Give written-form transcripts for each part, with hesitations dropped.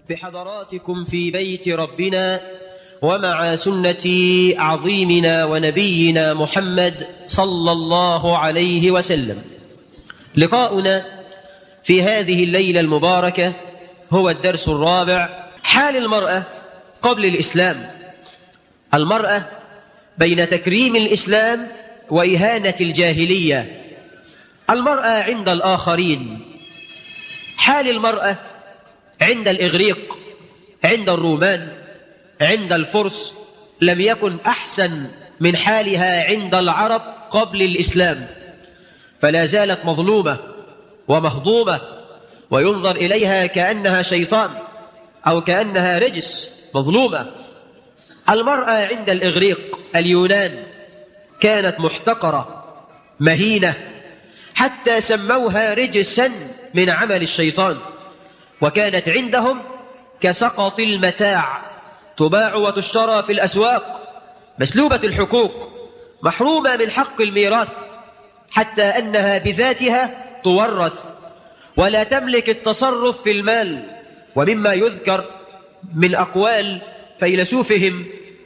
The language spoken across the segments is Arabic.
بحضراتكم في بيت ربنا ومع سنة عظيمنا ونبينا محمد صلى الله عليه وسلم. لقاؤنا في هذه الليلة المباركة هو الدرس الرابع: حال المرأة قبل الإسلام. المرأة بين تكريم الإسلام وإهانة الجاهلية. المرأة عند الآخرين. حال المرأة عند الإغريق، عند الرومان، عند الفرس لم يكن أحسن من حالها عند العرب قبل الإسلام، فلا زالت مظلومة ومهضومة وينظر إليها كأنها شيطان أو كأنها رجس، مظلومة. المرأة عند الإغريق اليونان كانت محتقرة مهينة، حتى سموها رجسا من عمل الشيطان، وكانت عندهم كسقط المتاع، تباع وتشترى في الأسواق، مسلوبة الحقوق، محرومة من حق الميراث، حتى أنها بذاتها تورث ولا تملك التصرف في المال. ومما يذكر من أقوال فيلسوفهم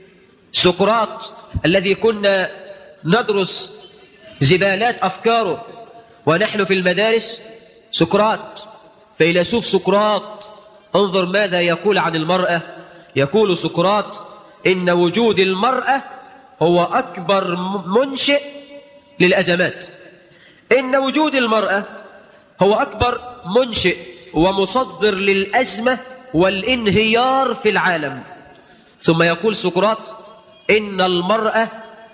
سقراط الذي كنا ندرس زبالات أفكاره ونحن في المدارس، سقراط، فيلسوف سقراط، انظر ماذا يقول عن المرأة. يقول سقراط: إن وجود المرأة هو أكبر منشئ للأزمات. إن وجود المرأة هو أكبر منشئ ومصدر للأزمة والانهيار في العالم. ثم يقول سقراط: إن المرأة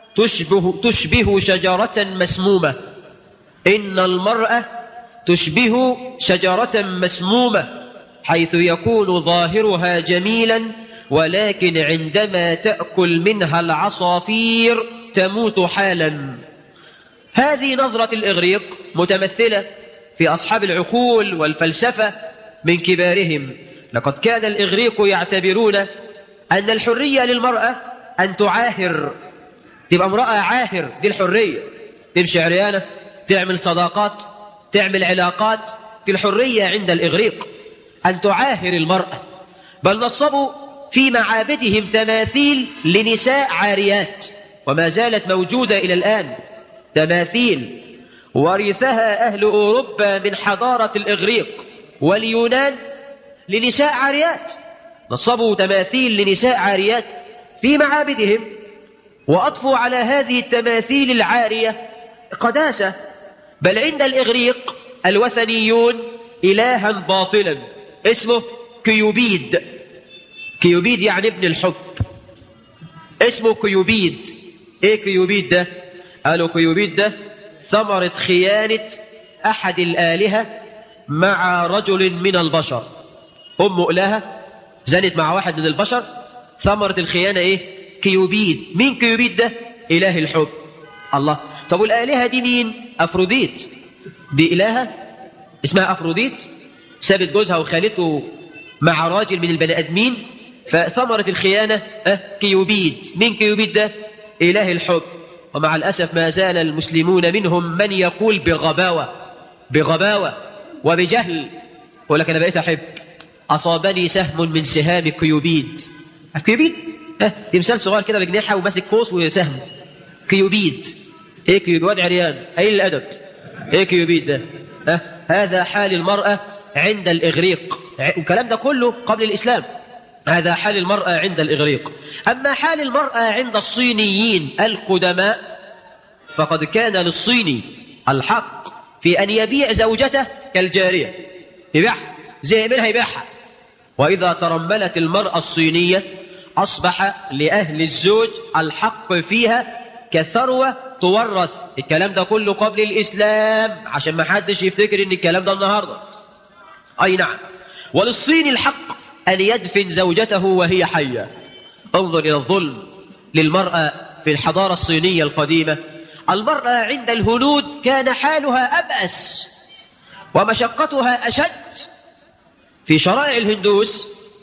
تشبه شجرة مسمومة. إن المرأة تشبه شجرة مسمومة، حيث يكون ظاهرها جميلا، ولكن عندما تأكل منها العصافير تموت حالا. هذه نظرة الإغريق متمثلة في أصحاب العقول والفلسفة من كبارهم. لقد كان الإغريق يعتبرون أن الحرية للمرأة أن تعاهر، تبقى امرأة عاهر، دي الحرية، تمشي عريانة، تعمل صداقات، تعمل علاقات، دي الحرية عند الإغريق، أن تعاهر المرأة. بل نصبوا في معابدهم تماثيل لنساء عاريات، وما زالت موجودة إلى الآن، تماثيل ورثها أهل أوروبا من حضارة الإغريق واليونان لنساء عاريات. نصبوا تماثيل لنساء عاريات في معابدهم، وأضفوا على هذه التماثيل العارية قداسة. بل عند الإغريق الوثنيون إلها باطلا اسمه كيوبيد. كيوبيد يعني ابن الحب، اسمه كيوبيد. ايه كيوبيد ده؟ قالوا كيوبيد ده ثمرة خيانة أحد الآلهة مع رجل من البشر. أم إلهة زنت مع واحد من البشر، ثمرة الخيانة ايه؟ كيوبيد. مين كيوبيد ده؟ إله الحب. الله. طب والآلهة دي مين؟ أفروديت. دي إلهة اسمها أفروديت، سابت جوزها وخالته مع راجل من البني آدمين، فثمرة الخيانة كيوبيد. مين كيوبيد ده؟ إله الحب. ومع الأسف ما زال المسلمون منهم من يقول بغباوة وبجهل، يقول لك أنا بقيت أحب، أصابني سهم من سهام كيوبيد. كيوبيد تمثال صغير كده بجناحه وماسك قوس وسهم. كيوبيد. ايه كيوبيد؟ واد عريان، ايه الأدب؟ ايه كيوبيد ده؟ هذا حال المرأة عند الإغريق، والكلام ده كله قبل الإسلام. هذا حال المرأة عند الإغريق. أما حال المرأة عند الصينيين القدماء، فقد كان للصيني الحق في أن يبيع زوجته كالجارية، يبيعها زي منها يبيعها. وإذا ترملت المرأة الصينية أصبح لأهل الزوج الحق فيها كثروة تورث. الكلام ده كله قبل الإسلام، عشان ما حدش يفتكر إن الكلام ده النهاردة. أي نعم. وللصين الحق أن يدفن زوجته وهي حية. انظر إلى الظلم للمرأة في الحضارة الصينية القديمة. المرأة عند الهنود كان حالها أبأس ومشقتها أشد. في شرائع الهندوس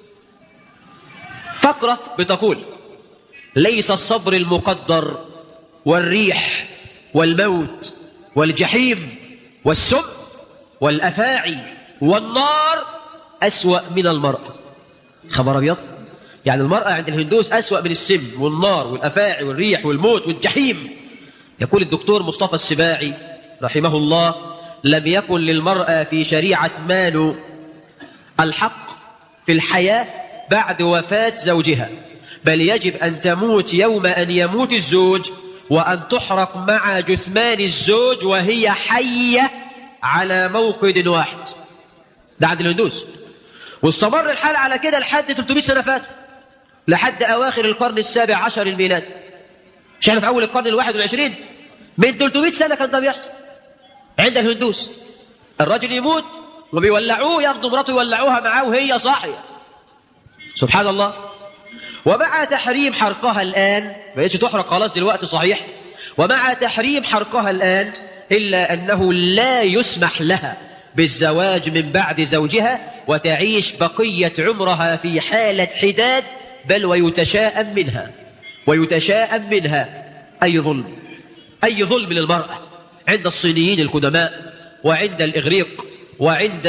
فقرة بتقول: ليس الصبر المقدر والريح والموت والجحيم والسم والأفاعي والنار أسوأ من المرأة. خبر أبيض. يعني المرأة عند الهندوس أسوأ من السم والنار والأفاعي والريح والموت والجحيم. يقول الدكتور مصطفى السباعي رحمه الله: لم يكن للمرأة في شريعة مان الحق في الحياة بعد وفاة زوجها، بل يجب أن تموت يوم أن يموت الزوج، وأن تحرق مع جثمان الزوج وهي حية على موقد واحد. ده عند الهندوس. واستمر الحال على كده لحد 300 سنة فات، لحد أواخر القرن السابع عشر الميلادي. مش احنا في أول القرن 21؟ من 300 سنة كان ده بيحصل عند الهندوس. الرجل يموت وبيولعوه، ياخدوا مراته يولعوها معاه وهي صاحية. سبحان الله. ومع تحريم حرقها الآن، ما بقتش تحرق خلاص دلوقتي صحيح، ومع تحريم حرقها الآن إلا أنه لا يسمح لها بالزواج من بعد زوجها، وتعيش بقية عمرها في حالة حداد، بل ويتشاءم منها. ويتشاءم منها. أي ظلم، أي ظلم للمرأة عند الصينيين القدماء، وعند الإغريق، وعند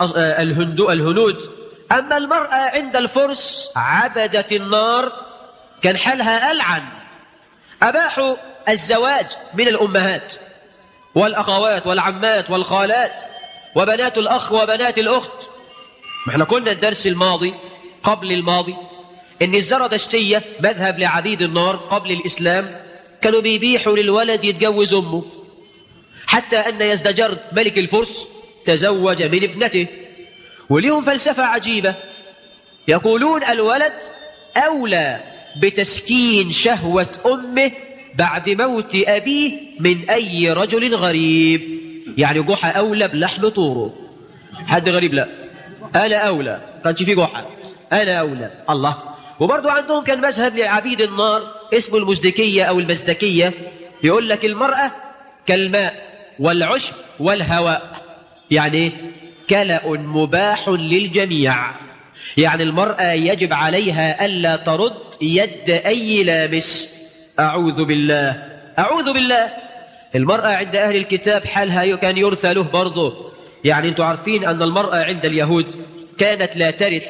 الهنود. أما المرأة عند الفرس عبدة النار كان حالها ألعن. أباحوا الزواج من الأمهات والأخوات والعمات والخالات وبنات الأخ وبنات الأخت. احنا قلنا الدرس الماضي قبل الماضي إن الزردشتية مذهب لعبيد النار قبل الإسلام كانوا بيبيحوا للولد يتجوز أمه، حتى أن يزدجرد ملك الفرس تزوج من ابنته. وليهم فلسفة عجيبة، يقولون الولد أولى بتسكين شهوة أمه بعد موت أبيه من أي رجل غريب. يعني جحا أولى بلحم طوره. حد غريب لا، أنا أولى. كانش في جحا، أنا أولى. الله. وبرضو عندهم كان مذهب لعبيد النار اسمه المزدكية أو المزدكية، يقول لك المرأة كالماء والعشب والهواء، يعني كلأ مباح للجميع. يعني المرأة يجب عليها ألا ترد يد أي لامس. أعوذ بالله، أعوذ بالله. المرأة عند أهل الكتاب حالها كان يرثى له برضه. يعني أنتم عارفين أن المرأة عند اليهود كانت لا ترث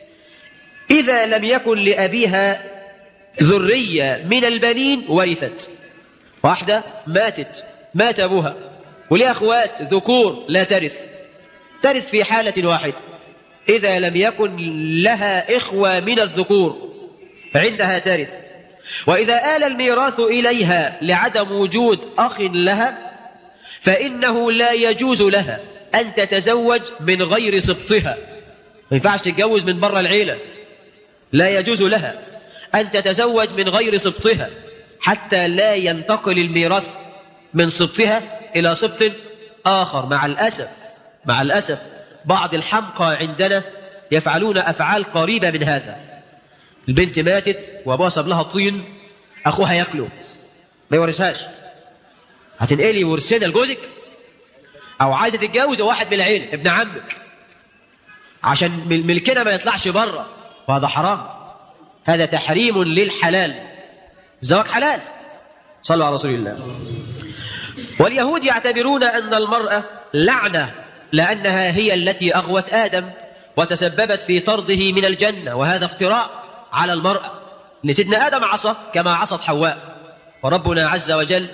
إذا لم يكن لأبيها ذرية من البنين ورثت. واحدة مات أبوها ولها أخوات ذكور لا ترث في حالة واحدة، إذا لم يكن لها إخوة من الذكور عندها ترث. وإذا آل الميراث إليها لعدم وجود أخ لها فإنه لا يجوز لها أن تتزوج من غير سبطها. ما ينفعش تتجوز من بره العيلة. لا يجوز لها أن تتزوج من غير سبطها حتى لا ينتقل الميراث من سبطها إلى سبط آخر. مع الأسف بعض الحمقى عندنا يفعلون أفعال قريبة من هذا. البنت ماتت وابوها ساب لها طين، أخوها يأكله ما يورثهاش. هتنقلي ورثنا لجوزك؟ أو عايزة تتجوز واحد من العيلة ابن عمك عشان ملكنا ما يطلعش بره، وهذا حرام. هذا تحريم للحلال. الزواج حلال. صلوا على رسول الله. واليهود يعتبرون أن المرأة لعنة لأنها هي التي أغوت آدم وتسببت في طرده من الجنة، وهذا افتراء على المرأة. إن سيدنا آدم عصى كما عصت حواء، وربنا عز وجل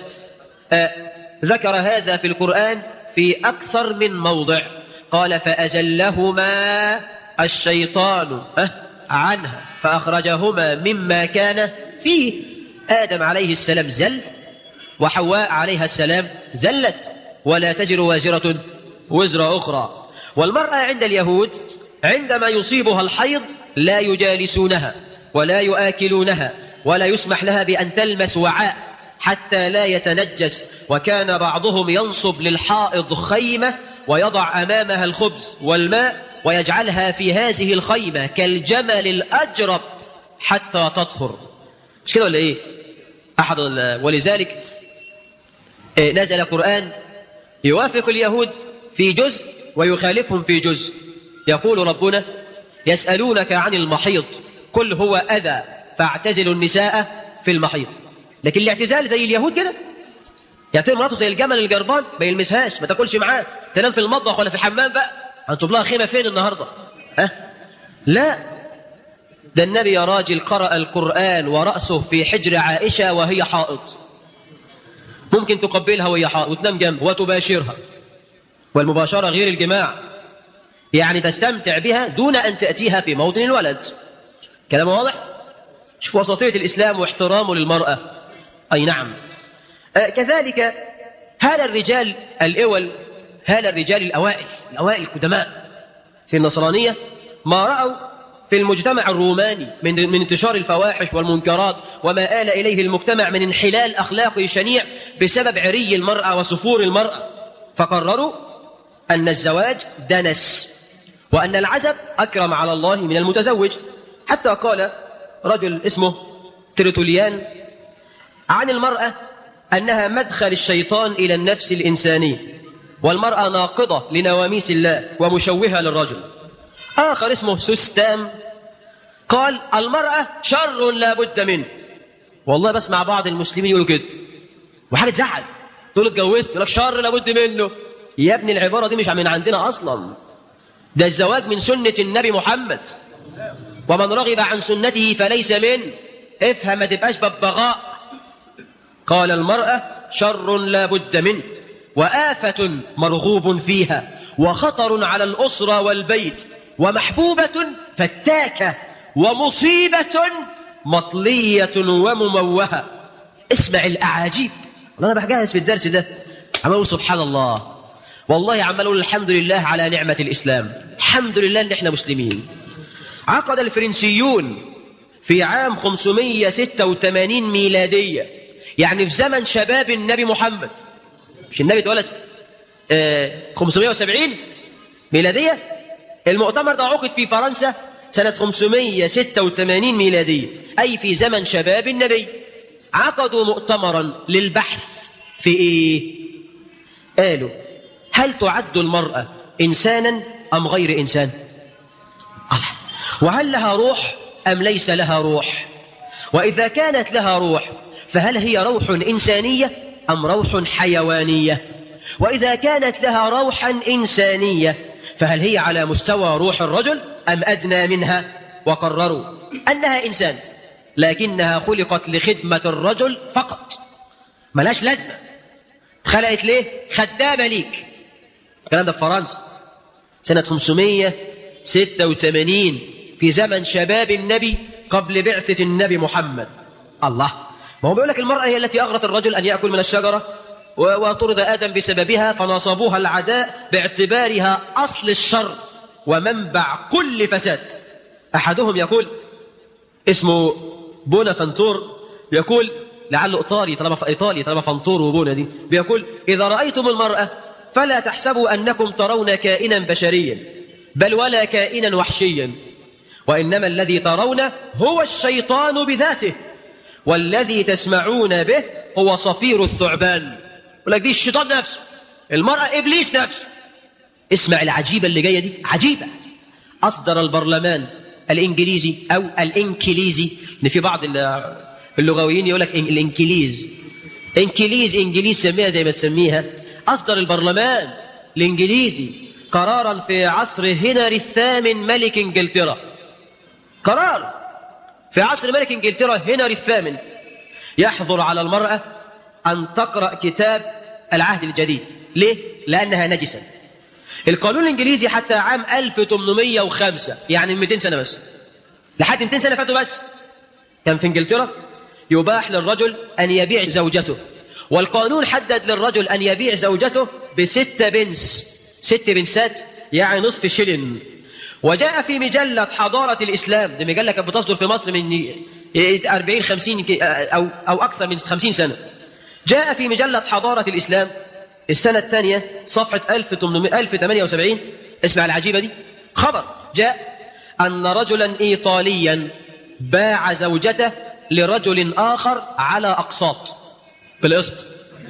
ذكر هذا في القرآن في أكثر من موضع. قال فأزلهما الشيطان عنها فأخرجهما مما كان فيه. آدم عليه السلام زل، وحواء عليها السلام زلت، ولا تزر وازرة وزر أخرى. والمرأة عند اليهود عندما يصيبها الحيض لا يجالسونها ولا يؤكلونها ولا يسمح لها بأن تلمس وعاء حتى لا يتنجس. وكان بعضهم ينصب للحائض خيمة ويضع أمامها الخبز والماء ويجعلها في هذه الخيمة كالجمل الأجرب حتى تطهر. مش كده ولا إيه؟ ولذلك نزل قرآن يوافق اليهود في جزء ويخالفهم في جزء. يقول ربنا يسألونك عن المحيض قل هو أذى فاعتزلوا النساء في المحيض. لكن الاعتزال زي اليهود كده، يعتبر مراته زي الجمل الجربان، ما يلمسهاش، ما تاكلش معاه، تنام في المطبخ ولا في الحمام بقى. هنصب لها خيمة فين النهاردة؟ لا، ده النبي يا راجل قرأ القرآن ورأسه في حجر عائشة وهي حائض، ممكن تقبلها وهي حائض وتنام جنبها وتباشرها، والمباشرة غير الجماع، يعني تستمتع بها دون أن تأتيها في موطن الولد. كلام واضح؟ شوف وسطية الإسلام واحترامه للمرأة. أي نعم. كذلك هذا الرجال الأول، هذا الرجال الأوائل القدماء في النصرانية ما رأوا في المجتمع الروماني من انتشار الفواحش والمنكرات وما آل إليه المجتمع من انحلال أخلاقي شنيع بسبب عري المرأة وسفور المرأة، فقرروا أن الزواج دنس وأن العزب أكرم على الله من المتزوج. حتى قال رجل اسمه ترتوليان عن المرأة أنها مدخل الشيطان إلى النفس الإنسانية، والمرأة ناقضة لنواميس الله ومشوهة للرجل. آخر اسمه سوستام قال المرأة شر لا بد منه. والله بسمع بعض المسلمين يقولوا كده وحاجة تزعل، تقول اتجوزت يقول لك شر لا بد منه. يا ابني العبارة دي مش من عندنا أصلا، ده الزواج من سنة النبي محمد، ومن رغب عن سنته فليس منه. افهم ما تبقاش ببغاء. قال المرأة شر لا بد منه وآفة مرغوب فيها وخطر على الأسرة والبيت ومحبوبة فتاكة ومصيبة مطلية ومموهة. اسمع الأعاجيب. أنا بحجهز في الدرس ده عمال سبحان الله، والله عمال أقول الحمد لله على نعمة الإسلام، الحمد لله إن إحنا مسلمين. عقد الفرنسيون في عام 586 ميلادية، يعني في زمن شباب النبي محمد، مش النبي اتولد 570 ميلادية، المؤتمر ده عقد في فرنسا سنة 586 ميلادية، أي في زمن شباب النبي. عقدوا مؤتمرا للبحث في إيه؟ قالوا هل تعد المرأة إنسانا أم غير إنسان؟ وهل لها روح أم ليس لها روح؟ وإذا كانت لها روح فهل هي روح إنسانية أم روح حيوانية؟ وإذا كانت لها روحا إنسانية فهل هي على مستوى روح الرجل أم أدنى منها؟ وقرروا أنها إنسان لكنها خلقت لخدمة الرجل فقط، ملاش لازمة، اتخلقت ليه؟ خدامة ليك. الكلام ده في فرنسا سنة 586 في زمن شباب النبي قبل بعثة النبي محمد. الله، ما هو بيقول لك المرأة هي التي أغرت الرجل أن يأكل من الشجرة وطرد آدم بسببها، فنصبوها العداء باعتبارها أصل الشر ومنبع كل فساد. أحدهم يقول اسمه بونافنتور، يقول لعله إيطالي طالما فنتور وبونا دي، بيقول إذا رأيتم المرأة فلا تحسبوا أنكم ترون كائنا بشريا بل ولا كائنا وحشيا، وإنما الذي ترونه هو الشيطان بذاته، والذي تسمعون به هو صفير الثعبان. يقول لك دي الشيطان نفسه، المرأة إبليس نفسه. اسمع العجيبة اللي جاية دي، عجيبة. أصدر البرلمان الإنجليزي أو الإنكليزي، إن في بعض اللغويين يقول لك الإنكليز، إنجليز سميها زي ما تسميها. أصدر البرلمان الإنجليزي قرارا في عصر هنري الثامن ملك إنجلترا، قرار في عصر ملك إنجلترا هنري الثامن يحظر على المرأة أن تقرأ كتاب العهد الجديد. ليه؟ لأنها نجسة. القانون الإنجليزي حتى عام 1805، يعني 200 سنة بس، لحد 200 سنة فاتوا بس، كان في إنجلترا يباح للرجل أن يبيع زوجته، والقانون حدد للرجل أن يبيع زوجته ب6 بنس، 6 بنسات يعني نصف شلن. وجاء في مجلة حضارة الإسلام، دي مجلة كانت بتصدر في مصر من 40-50 أو أكثر من 50 سنة، جاء في مجلة حضارة الإسلام السنة الثانية صفحة 1078. اسمع العجيبة دي، خبر جاء أن رجلا إيطاليا باع زوجته لرجل آخر على أقساط، بالقسط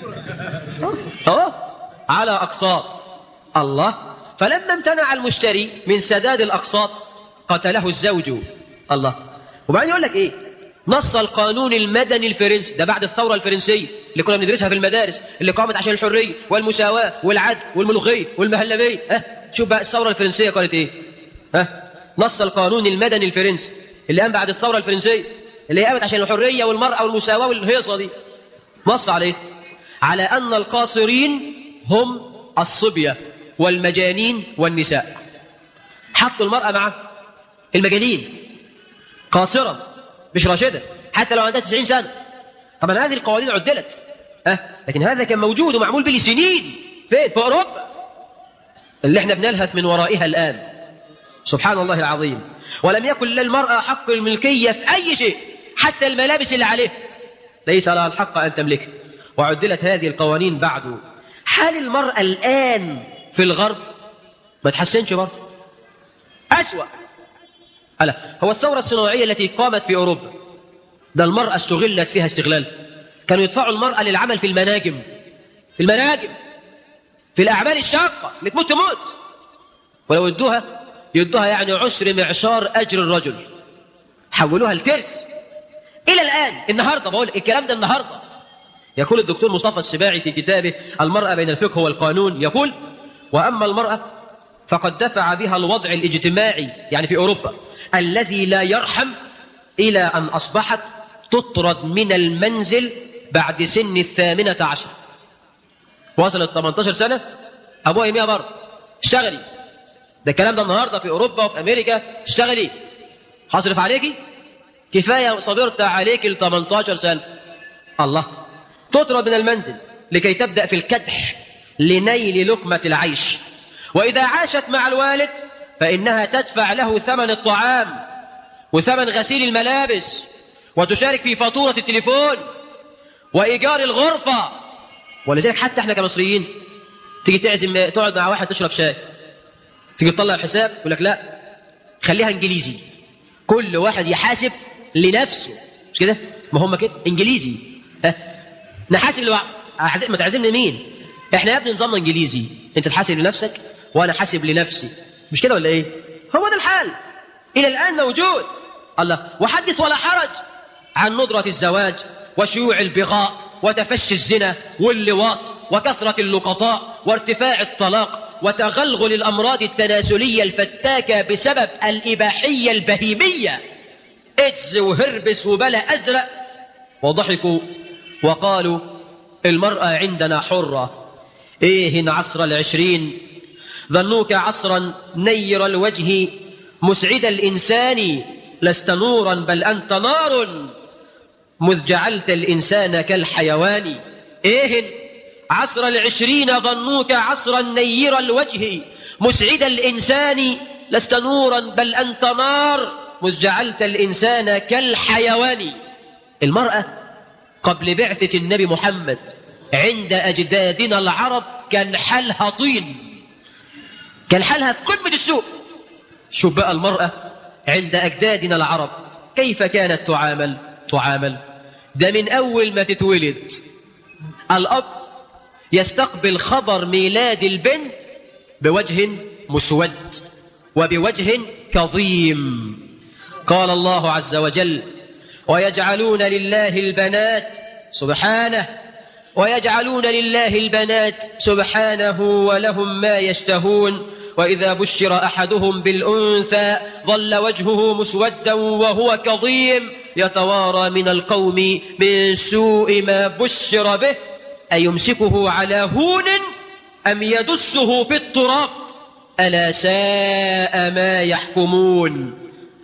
على أقساط. الله، فلما امتنع المشتري من سداد الأقساط قتله الزوج. الله. وبعدين يقول لك إيه؟ نص القانون المدني الفرنسي، ده بعد الثورة الفرنسية اللي كنا بندرسها في المدارس، اللي قامت عشان الحرية والمساواة والعدل والملوخية والمهلبية. شوف بقى الثورة الفرنسية قالت إيه؟ نص القانون المدني الفرنسي اللي قام بعد الثورة الفرنسية، اللي قامت عشان الحرية والمرأة والمساواة والهيصة دي، نص عليه على أن القاصرين هم الصبية والمجانين والنساء. حطوا المرأة مع المجانين، قاصرة مش راشدة حتى لو عندها 90 سنة. طبعا هذه القوانين عدلت، لكن هذا كان موجود ومعمول به سنين فين؟ في أوروبا اللي احنا بنلهث من ورائها الآن. سبحان الله العظيم. ولم يكن للمرأة حق الملكية في أي شيء، حتى الملابس اللي عليه ليس لها الحق أن تملكها، وعدلت هذه القوانين بعد. حال المرأة الآن في الغرب ما تحسنش برضه، أسوأ. هو الثورة الصناعية التي قامت في أوروبا ده المرأة استغلت فيها استغلال. كانوا يدفعوا المرأة للعمل في المناجم، في الأعمال الشاقة اللي تموت، ولو يدوها يعني عشر معشار أجر الرجل، حولوها لترس. إلى الآن النهاردة، بقول الكلام ده النهاردة، يقول الدكتور مصطفى السباعي في كتابه المرأة بين الفقه والقانون، يقول: وأما المرأة فقد دفع بها الوضع الاجتماعي يعني في أوروبا الذي لا يرحم إلى أن أصبحت تطرد من المنزل بعد سن 18. وصلت 18 سنة أبوها يميها بره، اشتغلي. ده الكلام ده النهاردة في أوروبا وفي أمريكا. اشتغلي، هصرف عليكي، كفاية صبرت عليك ال 18 سنة. الله، تطرد من المنزل لكي تبدأ في الكدح لنيل لقمة العيش. وإذا عاشت مع الوالد فإنها تدفع له ثمن الطعام وثمن غسيل الملابس، وتشارك في فاتورة التليفون وإيجار الغرفة. ولذلك حتى احنا كمصريين تيجي تعزم، تقعد مع واحد تشرب شاي، تيجي تطلع الحساب يقول لك لا خليها انجليزي، كل واحد يحاسب لنفسه، مش كده؟ ما هم كده انجليزي، نحاسب لبعض. ما تعزمني مين؟ احنا يا ابني نظامنا انجليزي، انت تحاسب لنفسك وانا حاسب لنفسي، مش كده ولا ايه؟ هو ده الحال الى الان موجود. الله، وحدث ولا حرج عن ندرة الزواج وشيوع البغاء وتفشي الزنا واللواط وكثرة اللقطاء وارتفاع الطلاق وتغلغل الأمراض التناسلية الفتاكة بسبب الإباحية البهيمية، إيدز وهربس وبلا أزرق. وضحكوا وقالوا المرأة عندنا حرة. إيه عصر العشرين ظنوك عصرا نير الوجه مسعد الإنسان، لست نورا بل أنت نار مذ جعلت الإنسان كالحيوان. إيه عصر العشرين ظنوك عصرا نير الوجه مسعد الإنسان، لست نورا بل أنت نار مذ جعلت الإنسان كالحيوان. المرأة قبل بعثة النبي محمد عند أجدادنا العرب كان حالها طين، كان حالها في قمة السوء. شوف بقى المرأة عند أجدادنا العرب كيف كانت تعامل. ده من أول ما تتولد الأب يستقبل خبر ميلاد البنت بوجه مسود وبوجه كظيم. قال الله عز وجل: ويجعلون لله البنات سبحانه، ويجعلون لله البنات سبحانه ولهم ما يشتهون، وإذا بشر أحدهم بالأنثى ظل وجهه مسودا وهو كظيم يتوارى من القوم من سوء ما بشر به، أيمسكه على هون أم يدسه في التراب ألا ساء ما يحكمون.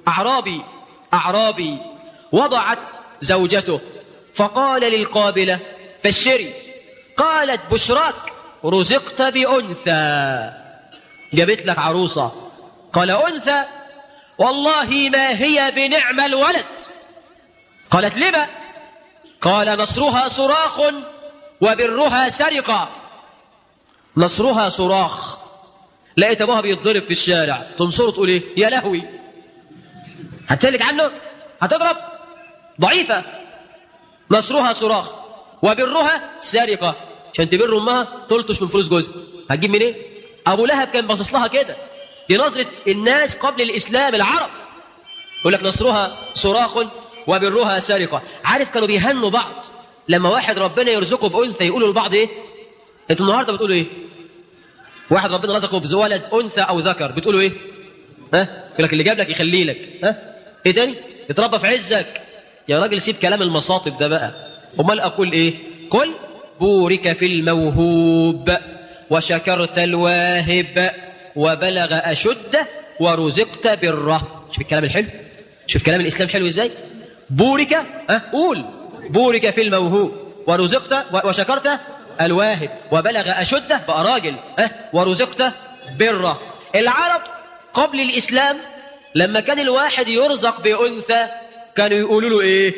أعرابي وضعت زوجته فقال للقابلة: بشري. قالت: بشراك رزقت بأنثى، جابت لك عروسة. قال: أنثى؟ والله ما هي بنعم الولد. قالت: لما؟ قال: نصرها صراخ وبرها سرقة. نصرها صراخ، لقيت ابوها بيتضرب في الشارع، تنصره تقول ايه؟ يا لهوي، هتسلك عنه؟ هتضرب؟ ضعيفة. نصرها صراخ وبرها سرقة، عشان تبر امها تلطش من فلوس جوزها. هتجيب منين؟ ابو لهب كان باصص لها كده. دي نظرة الناس قبل الاسلام العرب، يقول لك نصرها صراخ وبرها سرقة. عارف كانوا بيهنوا بعض لما واحد ربنا يرزقه بأنثى، يقولوا لبعض ايه؟ انتوا النهارده بتقولوا ايه؟ واحد ربنا رزقه بولد انثى او ذكر، بتقولوا ايه؟ يقول لك اللي جاب لك يخلي لك. إيه تاني؟ اتربى في عزك. يا راجل سيب كلام المصاطب ده بقى. أمال أقول إيه؟ قل بورك في الموهوب وشكرت الواهب وبلغ أشده ورزقت بره. شوف الكلام الحلو، شوف كلام الإسلام حلو إزاي. بورك، قول بورك في الموهوب ورزقت وشكرت الواهب وبلغ أشده بقى راجل، ورزقت بره. العرب قبل الإسلام لما كان الواحد يرزق بأنثى كانوا يقولوا له إيه؟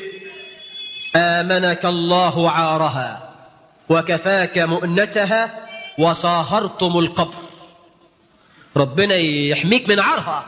آمنك الله عارها وكفاك مؤنتها وصاهرتم القبر. ربنا يحميك من عارها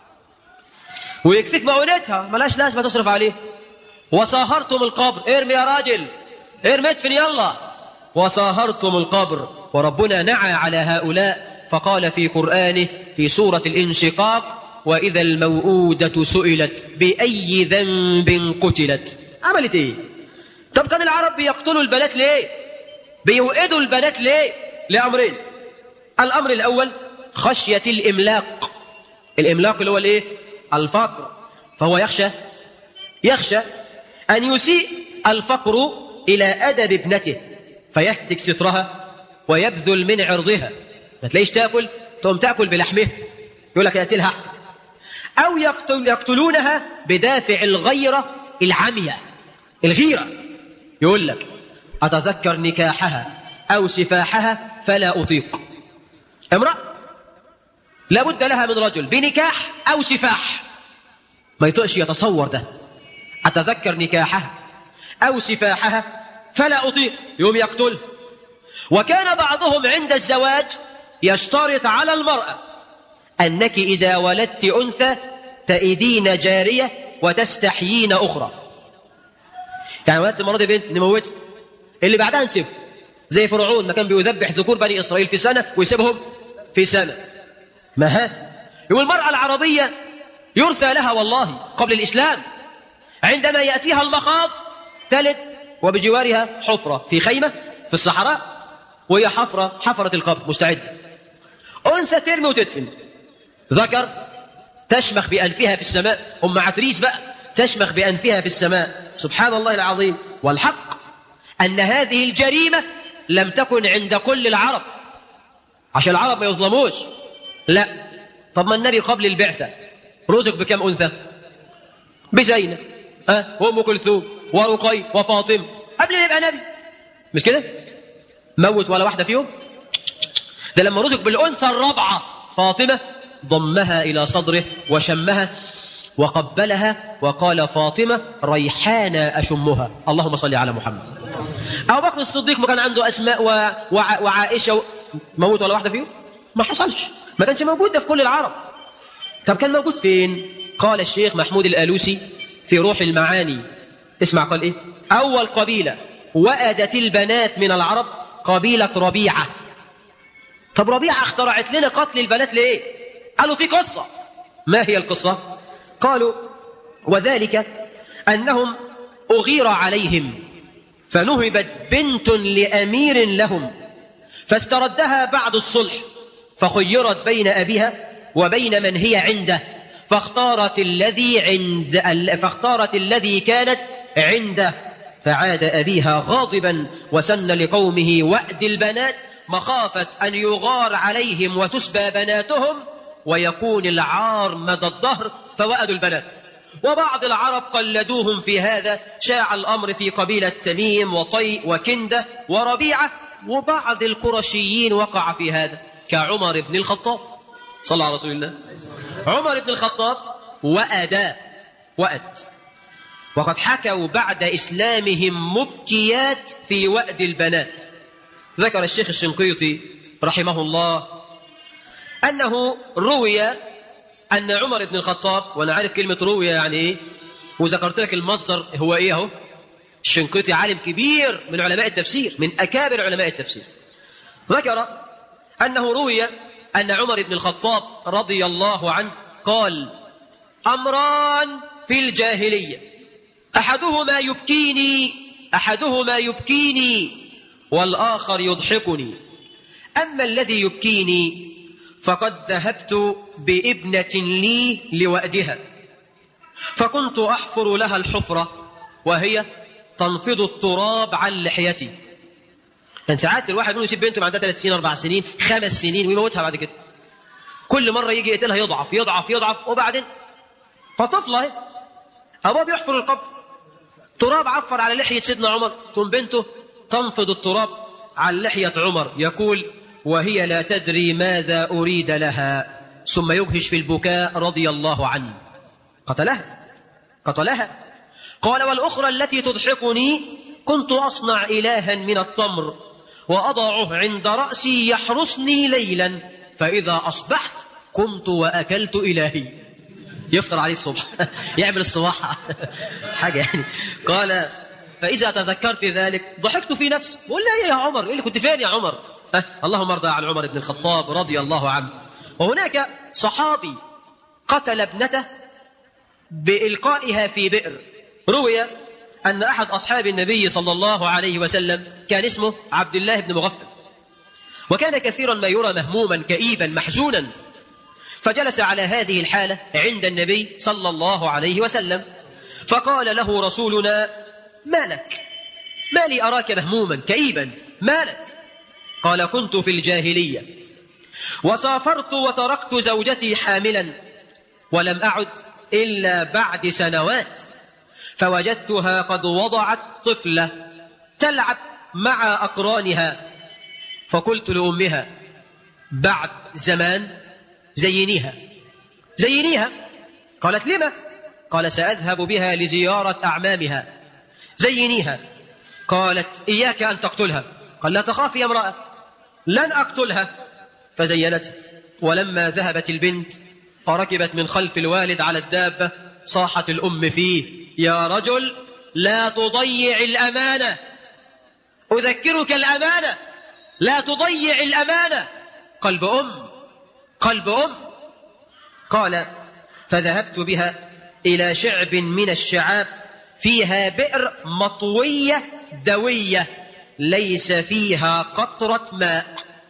ويكفيك مؤونتها، ملاش لازمة تصرف عليه. وصاهرتم القبر، ارمي يا راجل، ارمي ادفن يلا. وصاهرتم القبر. وربنا نعى على هؤلاء فقال في قرآنه في سورة الانشقاق وإذا الموءودة سئلت بأي ذنب قتلت. عملت ايه؟ طب كان العرب بيقتلوا البنات ليه؟ بيوئدوا البنات ليه؟ لأمرين. الأمر الأول خشية الإملاق. الإملاق اللي هو الايه؟ الفقر. فهو يخشى أن يسيء الفقر إلى أدب ابنته فيهتك سترها ويبذل من عرضها. ما تلاقيش تأكل تقوم تأكل بلحمها، يقول لك يأتي لها أحسن. أو يقتلونها بدافع الغيرة العمية، الغيرة. يقول لك أتذكر نكاحها أو سفاحها فلا أطيق. امرأة لابد لها من رجل بنكاح أو سفاح، ما يطقش يتصور ده. أتذكر نكاحها أو سفاحها فلا أطيق، يوم يقتل. وكان بعضهم عند الزواج يشترط على المرأة أنك إذا ولدت أنثى تأيدين جارية وتستحيين أخرى. يعني ولدت المرة دي بنت نموتها، اللي بعدها نسيبه. زي فرعون ما كان بيذبح ذكور بني إسرائيل في سنة ويسيبهم في سنة. ما ها يقول المرأة العربية يرثى لها والله قبل الإسلام عندما يأتيها المخاض تلد وبجوارها حفرة في خيمة في الصحراء، وهي حفرة القبر مستعدة. أنثى ترمي وتدفن، ذكر تشمخ بأنفها في السماء. أم عتريس بقى تشمخ بأنفها في السماء. سبحان الله العظيم. والحق أن هذه الجريمة لم تكن عند كل العرب عشان العرب ما يظلموش، لا. طب ما النبي قبل البعثة رزق بكم أنثى؟ بزينب وأم كلثوم ورقي وفاطمة قبل أن يبقى نبي، مش كده؟ موت ولا واحدة فيهم؟ ده لما رزق بالأنثى الرابعة فاطمة ضمها إلى صدره وشمها وقبلها وقال فاطمة ريحانة أشمها. اللهم صل على محمد. أبو بكر الصديق ما كان عنده أسماء وعائشة موت ولا واحدة فيهم؟ ما حصلش، ما كانش موجود ده في كل العرب. طب كان موجود فين؟ قال الشيخ محمود الآلوسي في روح المعاني، اسمع قال إيه؟ أول قبيلة وأدت البنات من العرب قبيلة ربيعة. طب ربيعة اخترعت لنا قتل البنات ليه؟ قالوا في قصة. ما هي القصة؟ قالوا وذلك أنهم أغير عليهم فنهبت بنت لأمير لهم فاستردها بعد الصلح فخيرت بين أبيها وبين من هي عنده فاختارت الذي كانت عنده فعاد أبيها غاضبا وسن لقومه وأد البنات مخافة أن يغار عليهم وتسبى بناتهم ويكون العار مدى الدهر فوأدوا البنات. وبعض العرب قلدوهم في هذا. شاع الأمر في قبيلة تميم وطي وكندة وربيعة، وبعض القرشيين وقع في هذا كعمر بن الخطاب صلى الله عليه رسول الله. عمر بن الخطاب وأد وقد حكوا بعد إسلامهم مبكيات في وأد البنات. ذكر الشيخ الشنقيطي رحمه الله أنه روي أن عمر بن الخطاب، وأنا عارف كلمة روي يعني إيه وذكرت لك المصدر هو إيه أهو. الشنقيطي عالم كبير من علماء التفسير، من أكابر علماء التفسير. ذكر أنه روي أن عمر بن الخطاب رضي الله عنه قال أمران في الجاهلية أحدهما يبكيني والآخر يضحكني. أما الذي يبكيني فقد ذهبت بابنة لي لوأدها فكنت أحفر لها الحفرة وهي تنفض التراب عن لحيتي. كان ساعات الواحد منهم يسيب بنته عندها 3 سنين 4 سنين 5 سنين ويموتها بعد كده، كل مرة يجي يقتلها يضعف يضعف يضعف، وبعدين فطفلة أبوه بيحفر القبر، تراب عفر على لحية سيدنا عمر، ثم بنته تنفض التراب عن لحية عمر. يقول وهي لا تدري ماذا أريد لها، ثم يبهش في البكاء رضي الله عنه. قتلها. قال والأخرى التي تضحكني كنت أصنع إلها من التمر وأضعه عند رأسي يحرسني ليلا، فإذا أصبحت قمت وأكلت إلهي. يفطر عليه الصبح يعمل الصباح حاجة يعني. قال فإذا تذكرت ذلك ضحكت في نفسي، بقول لا يا عمر، إيه اللي كنت فين يا عمر؟ اللهم ارضى عن عمر بن الخطاب رضي الله عنه. وهناك صحابي قتل ابنته بإلقائها في بئر. روي أن أحد أصحاب النبي صلى الله عليه وسلم كان اسمه عبد الله بن مغفل، وكان كثيرا ما يرى مهموما كئيبا محزونا، فجلس على هذه الحالة عند النبي صلى الله عليه وسلم، فقال له رسولنا ما لك؟ ما لي أراك مهموما كئيبا، ما لك؟ قال كنت في الجاهلية وسافرت وتركت زوجتي حاملا، ولم أعد إلا بعد سنوات، فوجدتها قد وضعت طفلة تلعب مع أقرانها، فقلت لأمها بعد زمان زينيها. قالت لما؟ قال سأذهب بها لزيارة أعمامها، زينيها. قالت إياك أن تقتلها. قال لا تخافي يا امرأة، لن أقتلها. فزينته. ولما ذهبت البنت فركبت من خلف الوالد على الدابة، صاحت الأم فيه يا رجل لا تضيع الأمانة، أذكرك الأمانة، لا تضيع الأمانة. قلب أم. قال فذهبت بها إلى شعب من الشعاب فيها بئر مطوية دوية ليس فيها قطرة ماء.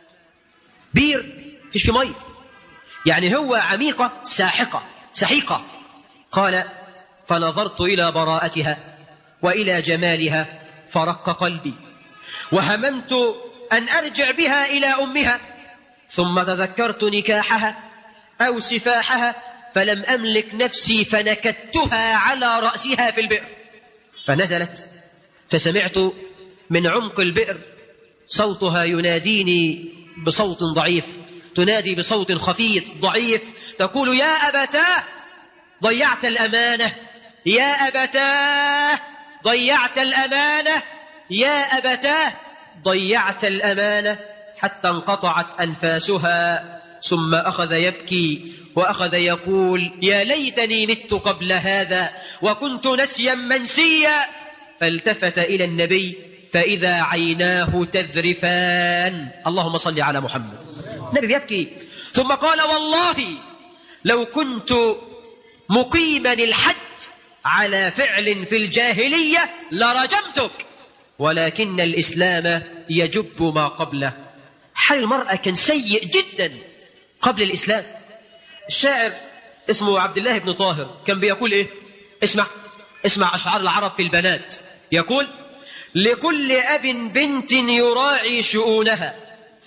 بير فيش في مية، يعني هو عميقة سحيقة. قال فنظرت إلى براءتها وإلى جمالها فرق قلبي، وهممت أن أرجع بها إلى أمها، ثم تذكرت نكاحها أو سفاحها فلم أملك نفسي فنكدتها على رأسها في البئر. فنزلت فسمعت من عمق البئر صوتها يناديني بصوت ضعيف، تنادي بصوت خفيف ضعيف تقول يا أبتاه ضيعت الأمانة، يا أبتاه ضيعت الأمانة، يا أبتاه ضيعت الأمانة، حتى انقطعت أنفاسها. ثم أخذ يبكي وأخذ يقول يا ليتني مت قبل هذا وكنت نسيا منسيا. فالتفت إلى النبي فإذا عيناه تذرفان. اللهم صل على محمد. النبي يبكي ثم قال والله لو كنت مقيما الحد على فعل في الجاهلية لرجمتك، ولكن الإسلام يجب ما قبله. حال المرأة كان سيء جدا قبل الإسلام. الشاعر اسمه عبد الله بن طاهر كان بيقول إيه؟ اسمع أشعار العرب في البنات. يقول لكل أب بنت يراعي شؤونها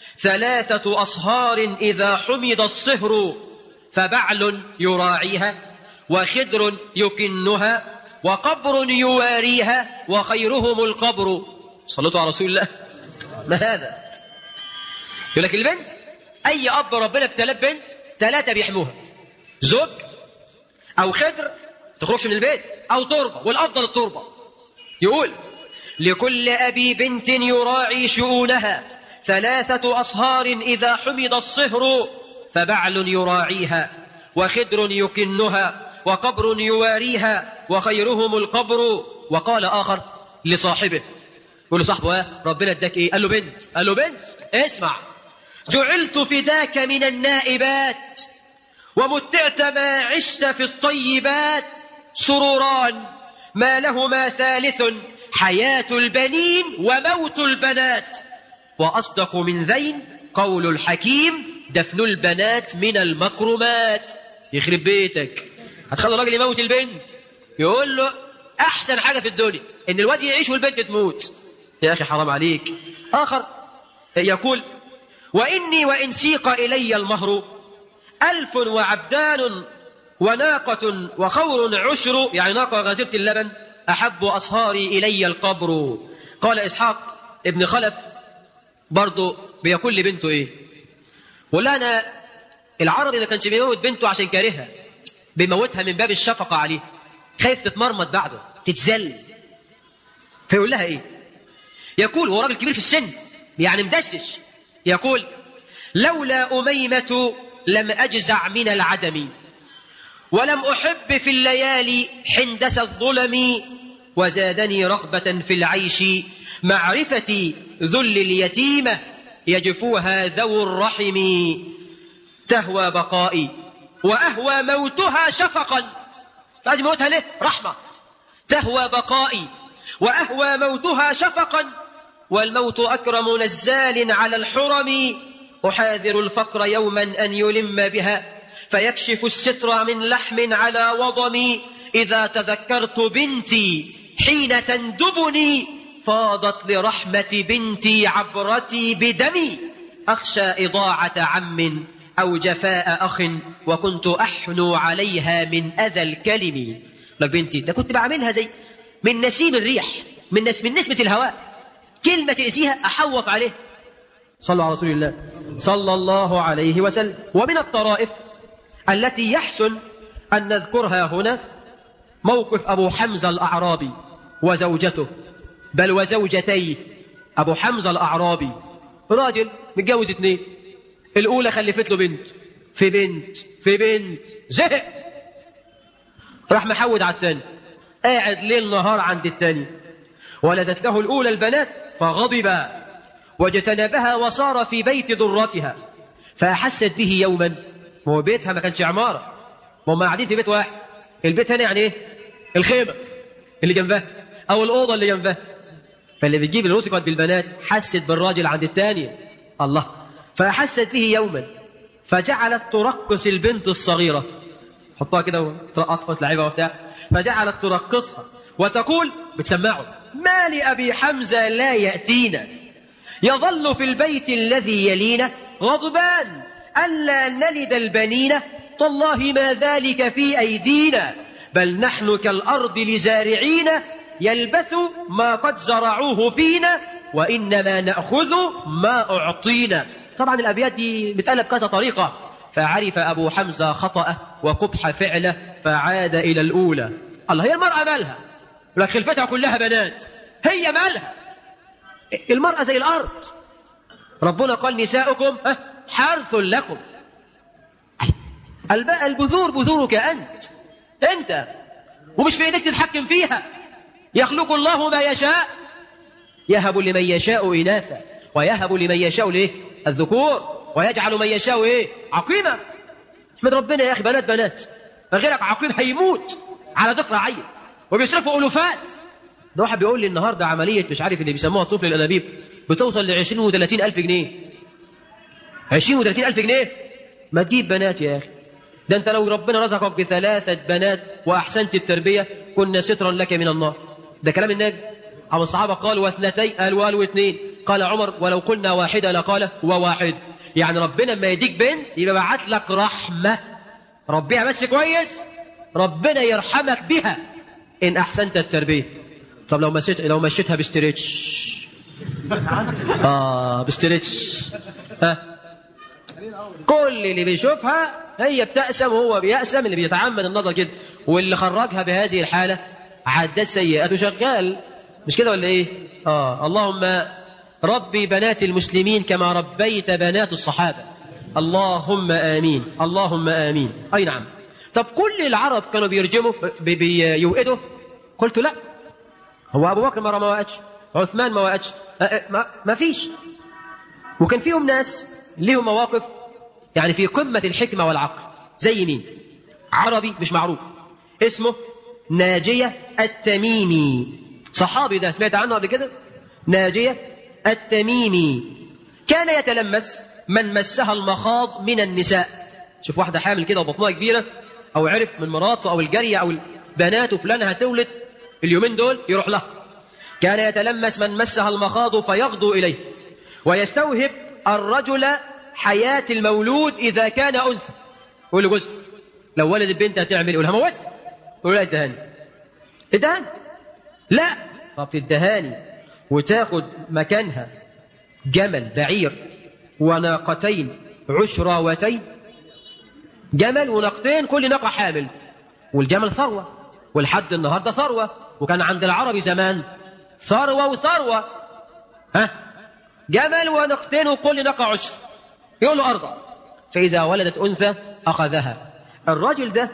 3 أصهار إذا حمد الصهر، فبعل يراعيها وخدر يكنها وقبر يواريها وخيرهم القبر. صلوا على رسول الله. ما هذا؟ يقول لك البنت أي أب ربنا ابتلاه بنت 3 بيحموها، زوج أو خدر تخرجش من البيت أو تربة، والأفضل التربة. يقول لكل أبي بنت يراعي شؤونها 3 أصهار إذا حمد الصهر، فبعل يراعيها وخدر يكنها وقبر يواريها وخيرهم القبر. وقال آخر لصاحبه، يقول لصاحبه ربنا اداك ايه؟ قال له بنت اسمع، جعلت فداك من النائبات ومتعت ما عشت في الطيبات، سروران ما لهما ثالث حياة البنين وموت البنات، وأصدق من ذين قول الحكيم دفن البنات من المكرمات. يخرب بيتك هتخلي الراجل يموت البنت، يقول له أحسن حاجة في الدنيا إن الواد يعيش والبنت تموت. يا أخي حرام عليك. آخر يقول: وإني وإن سيق إلي المهر 1000 وعبدان وناقة وخور عشر، يعني ناقة غازرة اللبن، أحب أصهاري إلي القبر. قال إسحاق ابن خلف برضو بيقول لبنته إيه؟ ولا أنا العربي ما كانش بيموت بنته عشان كارهها، بيموتها من باب الشفقة عليه، خايف تتمرمط بعده تتزل. فيقول لها إيه؟ يقول هو راجل كبير في السن يعني مدشتش، يقول: لولا أميمة لم أجزع من العدم، ولم أحب في الليالي حندس الظلم، وزادني رغبة في العيش معرفتي ذل اليتيمة يجفوها ذو الرحم، تهوى بقائي وأهوى موتها شفقا. فعايز موتها ليه؟ رحمة. تهوى بقائي وأهوى موتها شفقا، والموت أكرم نزال على الحرم، أحاذر الفقر يوما أن يلم بها فيكشف الستر من لحم على وضمي، إذا تذكرت بنتي حين تندبني فاضت لرحمة بنتي عبرتي بدمي، أخشى إضاعة عم أو جفاء أخ وكنت أحنو عليها من أذى الكلم. لك بنتي ده كنت بعملها زي من نسيم الريح، من نسمة الهواء، كلمة تأذيها أحوط عليه. صلوا على رسول الله صلى الله عليه وسلم. ومن الطرائف التي يحسن أن نذكرها هنا موقف أبو حمزة الأعرابي وزوجته، بل وزوجتيه. أبو حمزة الأعرابي راجل متجوز 2، الأولى خلفت له بنت في بنت في بنت، زهق راح محود على الثاني، قاعد ليل نهار عند الثاني، ولدت له الأولى البنات فغضب واجتنبها وصار في بيت ضرتها، فأحست به يوما. هو بيتها ما كانش عمارة، وهم قاعدين في بيت واحد، البيت هنا يعني ايه؟ الخيمة اللي جنبها أو الأوضة اللي جنبها. فاللي بتجيب اللي رزقت بالبنات حست بالراجل عند الثانية، الله. فأحست به يوما فجعلت ترقص البنت الصغيرة، حطها كده وترقصها تلعبها وبتاع، فجعلت ترقصها وتقول بتسمعه: ما لأبي حمزة لا يأتينا، يظل في البيت الذي يلينا غضبان ألا نلد البنين، تالله ما ذلك في أيدينا، بل نحن كالأرض لزارعين يلبث ما قد زرعوه فينا، وإنما نأخذ ما أعطينا. طبعا الأبيات دي بتقلب كذا طريقة. فعرف أبو حمزة خطأه وقبح فعله فعاد إلى الأولى. الله، هي المرأة مالها؟ لك خلفتها كلها بنات، هي مالها؟ المرأة زي الأرض، ربنا قال نساؤكم حرث لكم، البذور بذورك أنت ومش في إيديك تتحكم فيها. يخلق الله ما يشاء، يهب لمن يشاء إناثا ويهب لمن يشاء الذكور ويجعل من يشاء عقيما. احمد ربنا يا أخي، بنات غيرك عقيم هيموت على ذكر عين وبيصرفوا ألوفات. ده واحد بيقول لي النهارده عملية مش عارف اللي بيسموها طفل الأنابيب بتوصل ل 20 و30 ألف جنيه. 20 و30 ألف جنيه، ما تجيب بنات يا أخي. ده أنت لو ربنا رزقك ب3 بنات وأحسنت التربية كنا سترا لك من النار. ده كلام النبي. أو الصحابة قالوا 2 قالوا 2، قال عمر ولو قلنا 1 لقال و1. يعني ربنا لما يديك بنت يبقى بعت لك رحمة، ربيها بس كويس ربنا يرحمك بها إن أحسنت التربية. طب لو مشيتها بستريتش بستريتش كل اللي بيشوفها هي بتأسم وهو بيأسم، اللي بيتعمد النظر كده، واللي خرجها بهذه الحالة عدت سيئات وشغال. مش كده ولا ايه؟ اللهم ربي بنات المسلمين كما ربيت بنات الصحابة، اللهم آمين اللهم آمين. أي نعم. طب كل العرب كانوا بيرجموا بيوئدوا؟ قلت لا، هو أبو بكر ما وقتش، عثمان ما وقتش، ما فيش. وكان فيهم ناس ليهم مواقف يعني في قمة الحكمة والعقل. زي مين؟ عربي مش معروف اسمه ناجية التميمي، صحابي ده سمعت عنه قبل كده؟ ناجية التميمي كان يتلمس من مسها المخاض من النساء. شوف واحدة حامل كده وبطنها كبيرة أو عرف من مراته أو الجارية أو البنات فلان هتولد اليومين دول يروح لها. كان يتلمس من مسها المخاض فيغدو إليه، ويستوهب الرجل حياة المولود إذا كان أنثى. يقول له جزء لو ولد البنت هتعمل، يقول هموتها، يقول لا ادهاني. ادهاني لا، طب تدهاني وتاخد مكانها جمل بعير وناقتين عشراوتين، جمل وناقتين كل ناقة حامل، والجمل ثروة، والحد النهاردة ثروة، وكان عند العربي زمان ثروة وثروة. جمل وناقتين وكل ناقة عشر، يقول له أرضى. فإذا ولدت أنثى أخذها. الرجل ده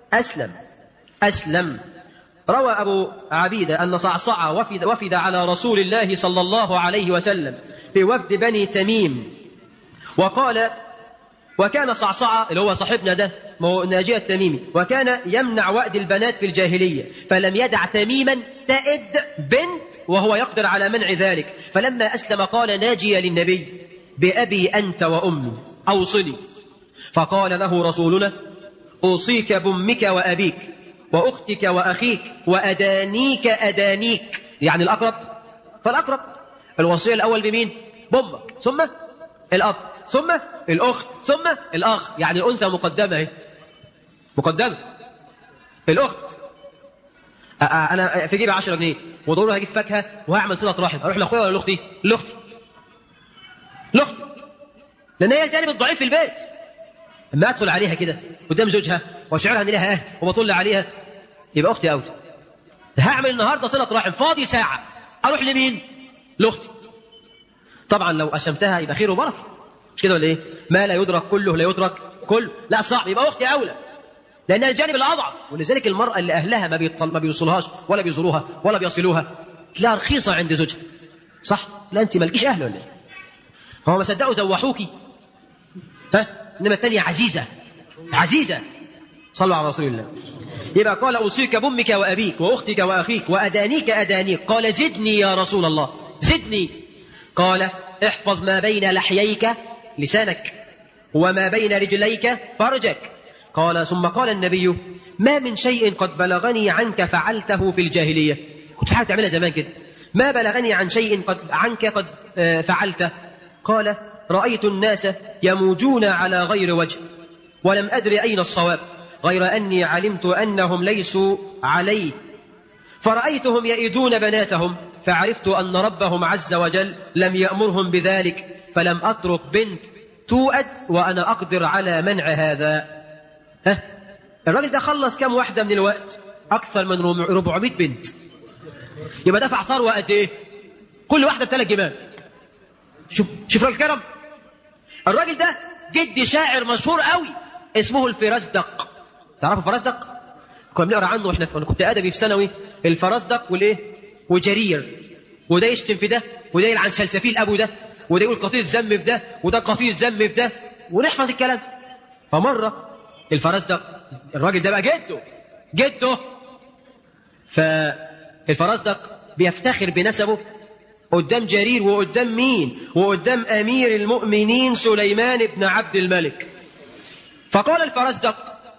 أسلم. روى أبو عبيدة أن صعصعة وفد على رسول الله صلى الله عليه وسلم في وفد بني تميم، وقال، وكان صعصعة اللي هو صاحبنا ده ناجية التميمي، وكان يمنع وأد البنات في الجاهلية، فلم يدع تميما تئد بنت وهو يقدر على منع ذلك. فلما أسلم قال ناجية للنبي: بأبي أنت وأمي أوصني. فقال له رسولنا: أوصيك بأمك وأبيك وأختك وأخيك وأدانيك أدانيك، يعني الأقرب فالأقرب. الوصية الأول بمين؟ بأمك، ثم الأب، ثم الأخت، ثم الأخ، يعني الأنثى مقدمة. مقدمة الأخت. أنا في جيبي 10 جنيه وضروري هجيب فاكهة وهعمل صلة رحم، أروح لأخويا ولا لأختي؟ لأختي، لأن هي الجانب الضعيف في البيت. اما ادخل عليها كده قدام زوجها واشعرها ان لها اهل وبطل عليها، يبقى اختي اوت. هعمل النهارده صله رحم، فاضي ساعه، اروح لمين؟ لاختي. طبعا لو قسمتها يبقى خير وبركه، مش كده ولا ايه؟ ما لا يدرك كله لا يترك كله. لا صعب، يبقى اختي اولى لانها الجانب الاضعف. ولذلك المراه اللي اهلها ما بيوصلهاش ولا بيزوروها ولا بيصلوها تلاقيها رخيصه عند زوجها، صح؟ لا انت مالكيش اهل ولا ايه؟ هو ما صدقوا زوحوكي، إنما الثانية عزيزة. صلوا على رسول الله. يبقى قال: أوصيك بأمك وأبيك وأختك وأخيك وأدانيك أدانيك. قال: زدني يا رسول الله، زدني. قال: احفظ ما بين لحييك لسانك وما بين رجليك فرجك. قال: ثم قال النبي: ما من شيء قد بلغني عنك فعلته في الجاهلية. كنت حاجة تعملها زمان كده، ما بلغني عن شيء قد فعلته. قال: رأيت الناس يموجون على غير وجه ولم أدر أين الصواب، غير أني علمت أنهم ليسوا عليه، فرأيتهم يئدون بناتهم، فعرفت أن ربهم عز وجل لم يأمرهم بذلك، فلم أترك بنت توأد وأنا أقدر على منع هذا. الراجل ده خلص كم واحدة من الوقت؟ أكثر من 400 بنت. يبقى دفع ثروة قد إيه؟ كل واحدة ب3 جمال. شوف الكرم. الراجل ده جدي شاعر مشهور قوي اسمه الفرزدق. تعرفوا الفرزدق؟ كنا بنقرا عنه واحنا كنت ادبي في ثانوي. الفرزدق والايه وجرير، وده يشتم في ده، وده يلعن سلسفيل ابو ده، وده يقول قصيد ذم في ده، وده قصيد ذم في ده، ونحفظ الكلام. فمره الفرزدق الراجل ده بقى جده فالفرزدق بيفتخر بنسبه قدام جرير وقدام مين؟ وقدام أمير المؤمنين سليمان بن عبد الملك. فقال الفرزدق: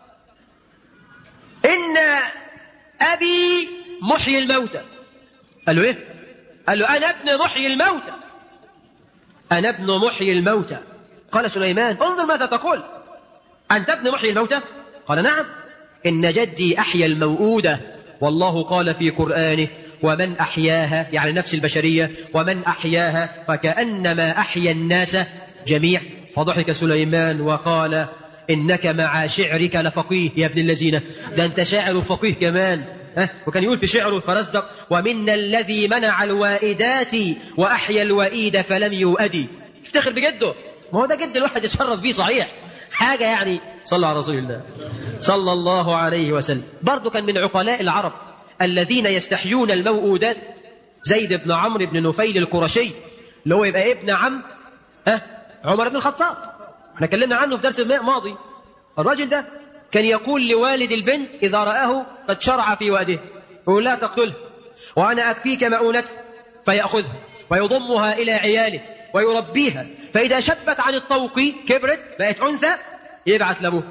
إن أبي محيي الموتى. قال له إيه؟ قال له: أنا ابن محيي الموتى، أنا ابن محيي الموتى. قال سليمان: انظر ماذا تقول، أنت ابن محيي الموتى؟ قال: نعم، إن جدي أحيا الموؤودة، والله قال في قرآنه: ومن أحياها، يعني نفس البشرية، ومن أحياها فكأنما أحيا الناس جميع. فضحك سليمان وقال: إنك مع شعرك لفقيه يا ابن الذين، ده أنت شاعر وفقيه كمان. وكان يقول في شعره الفرزدق: ومنا الذي منع الوائدات وأحيا الوئيد فلم يؤدي. افتخر بجده، ما هو ده جد الواحد يتشرف بيه صحيح، حاجة يعني. صلى على رسول الله صلى الله عليه وسلم. برضو كان من عقلاء العرب الذين يستحيون الموؤودات زيد بن عمرو بن نفيل القرشي، اللي هو يبقى ابن عم عمر بن الخطاب. احنا اتكلمنا عنه في درس ماضي. الراجل ده كان يقول لوالد البنت إذا رآه قد شرع في وأده يقول: لا تقتله وأنا أكفيك مؤونته، فيأخذها ويضمها إلى عياله ويربيها، فإذا شبت عن الطوق كبرت بقت أنثى يبعث لأبوه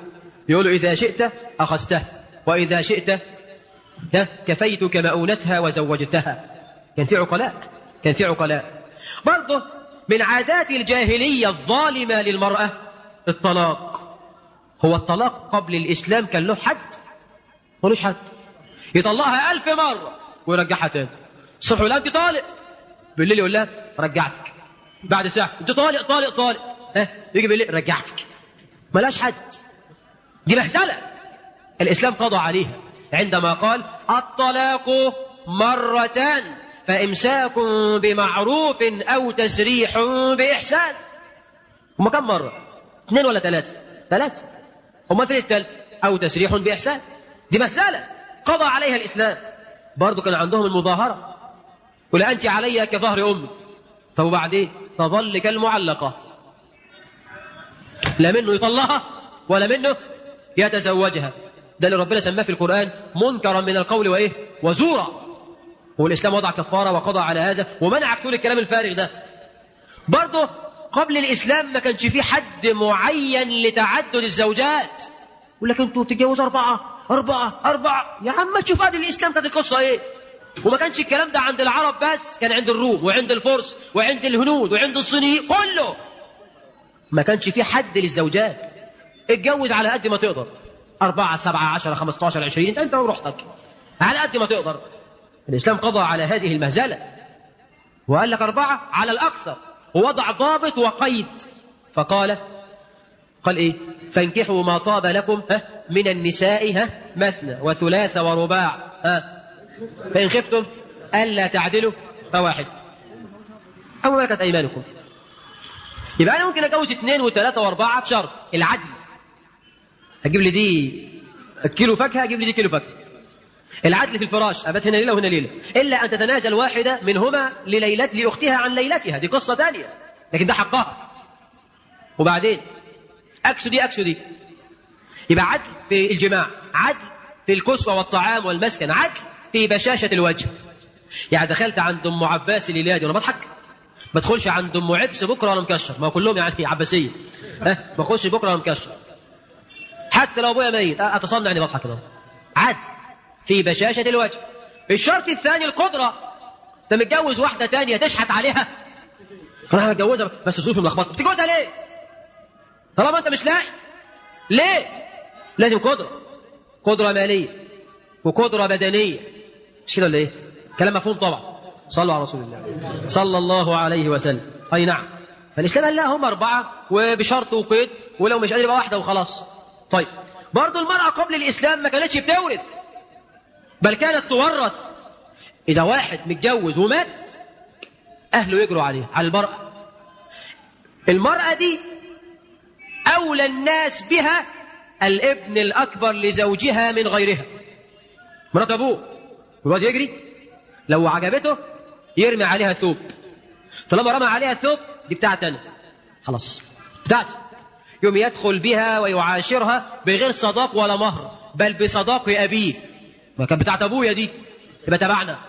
يقول له إذا شئت أخذته وإذا شئت كفيتك مؤونتها وزوجتها. كان في عقلاء. برضه من عادات الجاهلية الظالمة للمرأة الطلاق. هو الطلاق قبل الإسلام كان له حد؟ ملوش حد. يطلقها 1000 مرة ويرجعها تاني. الصبح يقول لها أنت طالق، بالليل يقول لها رجعتك، بعد ساعة أنت طالق طالق طالق، يجي بالليل رجعتك. ملاش حد. دي مهزلة. الإسلام قضى عليها عندما قال الطلاق مرتان فإمساك بمعروف أو تسريح بإحسان. هما كم مرة؟ 2 ولا 3؟ 3. هما فين الثالث؟ أو تسريح بإحسان. دي مهزلة قضى عليها الإسلام. برضو كان عندهم المظاهرة، ولا أنت علي كظهر أمي. طب وبعدين تظل كالمعلقة، لا منه يطلقها ولا منه يتزوجها. ده اللي ربنا سماه في القرآن منكرا من القول وإيه وزورا. والإسلام وضع كفارة وقضى على هذا ومنع كل الكلام الفارغ ده. برضه قبل الإسلام ما كانش فيه حد معين لتعدد الزوجات. يقول لك انتوا بتتجوزوا 4 يا عم تشوف قبل الإسلام كانت القصة إيه. وما كانش الكلام ده عند العرب بس، كان عند الروم وعند الفرس وعند الهنود وعند الصينيين كله. ما كانش فيه حد للزوجات. اتجوز على قد ما تقدر، 4 7 10 15 20 انت وروحتك على قد ما تقدر. الإسلام قضى على هذه المهزلة وقال لك 4 على الأكثر، ووضع ضابط وقيد فقال إيه؟ فانكحوا ما طاب لكم من النساء مثنى وثلاث ورباع فإن خفتم ألا تعدلوا فواحد أو ملكت أيمانكم. يبقى أنا ممكن أتجوز 2 و3 و4 بشرط العدل. أجيب لي دي كيلو فاكهة، أجيب لي دي كيلو فاكهة. العدل في الفراش، أبت هنا ليلة وهنا ليلة، إلا أن تتنازل واحدة منهما لأختها عن ليلتها، دي قصة ثانية، لكن ده حقها. وبعدين أكسو دي. يبقى عدل في الجماع، عدل في الكسوة والطعام والمسكن، عدل في بشاشة الوجه. يعني دخلت عند أم عباس الليلة دي وأنا بضحك، ما ادخلش عند أم عبس بكرة وأنا مكشر، ما كلهم يعني عباسية، ما اخش بكرة وأنا مكشر، حتى لو أبويا ميت أتصنع إني بضحك كده. عدل في بشاشة الوجه. الشرط الثاني القدرة. أنت متجوز واحدة تانية تشحت عليها، أنا متجوزها بس ظروفي ملخبطة، بتتجوزها ليه؟ طالما أنت مش لاقي ليه؟ لازم قدرة مالية وقدرة بدنية، مش كده ولا إيه؟ كلام مفهوم طبعا. صلوا على رسول الله صلى الله عليه وسلم. أي نعم. فالإسلام قال لا هم 4 وبشرط وقيد، ولو مش قادر يبقى واحدة وخلاص. طيب برضو المرأة قبل الإسلام ما كانتش بتورث، بل كانت تورث. إذا واحد متجوز ومات أهله يجروا عليه، على المرأة دي أولى الناس بها الابن الأكبر لزوجها من غيرها. مرات أبوه الواد يجري، لو عجبته يرمي عليها ثوب، طالما رمى عليها ثوب دي بتاعت أنا خلاص بتاعتي. يوم يدخل بها ويعاشرها بغير صداق ولا مهر، بل بصداق أبيه. ما كانت بتاعت أبويا دي يبقى تبعنا.